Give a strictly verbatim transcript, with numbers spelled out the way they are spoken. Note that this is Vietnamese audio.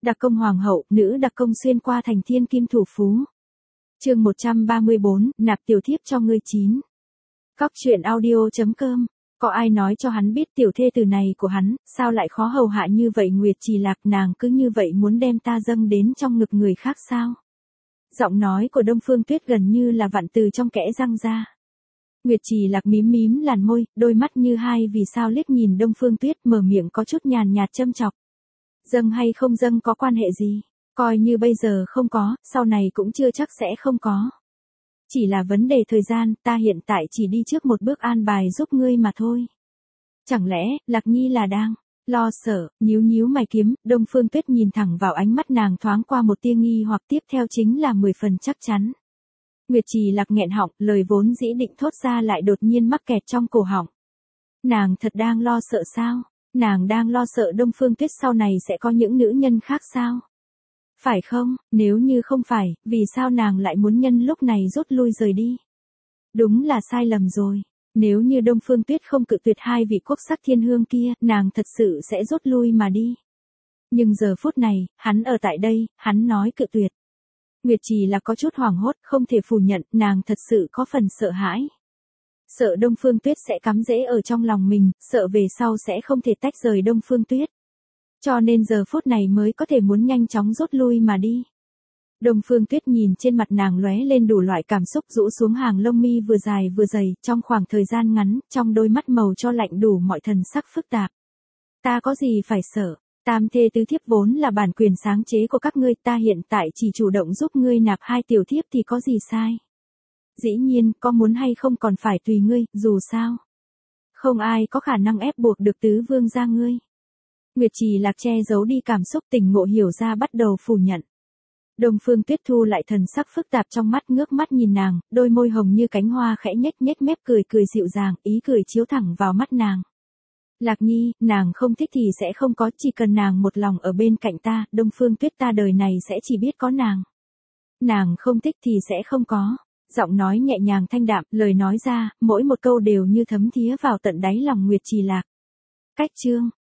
Đặc công hoàng hậu, nữ đặc công xuyên qua thành thiên kim thủ phú. Chương một trăm ba mươi bốn, nạp tiểu thiếp cho ngươi chín. Góc truyện audio chấm com. Có ai nói cho hắn biết tiểu thê tử này của hắn, sao lại khó hầu hạ như vậy? Nguyệt Trì Lạc, nàng cứ như vậy muốn đem ta dâng đến trong ngực người khác sao? Giọng nói của Đông Phương Tuyết gần như là vặn từ trong kẽ răng ra. Nguyệt Trì Lạc mím mím làn môi, đôi mắt như hai vì sao liếc nhìn Đông Phương Tuyết, mở miệng có chút nhàn nhạt châm chọc. Dâng hay không dâng có quan hệ gì? Coi như bây giờ không có, sau này cũng chưa chắc sẽ không có. Chỉ là vấn đề thời gian, ta hiện tại chỉ đi trước một bước an bài giúp ngươi mà thôi. Chẳng lẽ, Lạc Nhi là đang lo sợ? Nhíu nhíu mày kiếm, Đông Phương Tuyết nhìn thẳng vào ánh mắt nàng, thoáng qua một tia nghi hoặc, tiếp theo chính là mười phần chắc chắn. Nguyệt Trì Lạc nghẹn họng, lời vốn dĩ định thốt ra lại đột nhiên mắc kẹt trong cổ họng. Nàng thật đang lo sợ sao? Nàng đang lo sợ Đông Phương Tuyết sau này sẽ có những nữ nhân khác sao? Phải không? Nếu như không phải, vì sao nàng lại muốn nhân lúc này rút lui rời đi? Đúng là sai lầm rồi. Nếu như Đông Phương Tuyết không cự tuyệt hai vị quốc sắc thiên hương kia, nàng thật sự sẽ rút lui mà đi. Nhưng giờ phút này, hắn ở tại đây, hắn nói cự tuyệt. Nguyệt Trì là có chút hoảng hốt, không thể phủ nhận, nàng thật sự có phần sợ hãi. Sợ Đông Phương Tuyết sẽ cắm rễ ở trong lòng mình, sợ về sau sẽ không thể tách rời Đông Phương Tuyết. Cho nên giờ phút này mới có thể muốn nhanh chóng rút lui mà đi. Đông Phương Tuyết nhìn trên mặt nàng lóe lên đủ loại cảm xúc, rũ xuống hàng lông mi vừa dài vừa dày, trong khoảng thời gian ngắn, trong đôi mắt màu cho lạnh đủ mọi thần sắc phức tạp. Ta có gì phải sợ? Tam thê tứ thiếp vốn là bản quyền sáng chế của các ngươi, ta hiện tại chỉ chủ động giúp ngươi nạp hai tiểu thiếp thì có gì sai? Dĩ nhiên, có muốn hay không còn phải tùy ngươi, dù sao. Không ai có khả năng ép buộc được tứ vương gia ngươi. Nguyệt Trì Lạc che giấu đi cảm xúc, tỉnh ngộ hiểu ra, bắt đầu phủ nhận. Đông Phương Tuyết thu lại thần sắc phức tạp trong mắt, ngước mắt nhìn nàng, đôi môi hồng như cánh hoa khẽ nhếch nhếch mép cười cười dịu dàng, ý cười chiếu thẳng vào mắt nàng. Lạc Nhi, nàng không thích thì sẽ không có, chỉ cần nàng một lòng ở bên cạnh ta, Đông Phương Tuyết ta đời này sẽ chỉ biết có nàng. Nàng không thích thì sẽ không có. Giọng nói nhẹ nhàng thanh đạm, lời nói ra, mỗi một câu đều như thấm thía vào tận đáy lòng Nguyệt Trì Lạc. Cách chương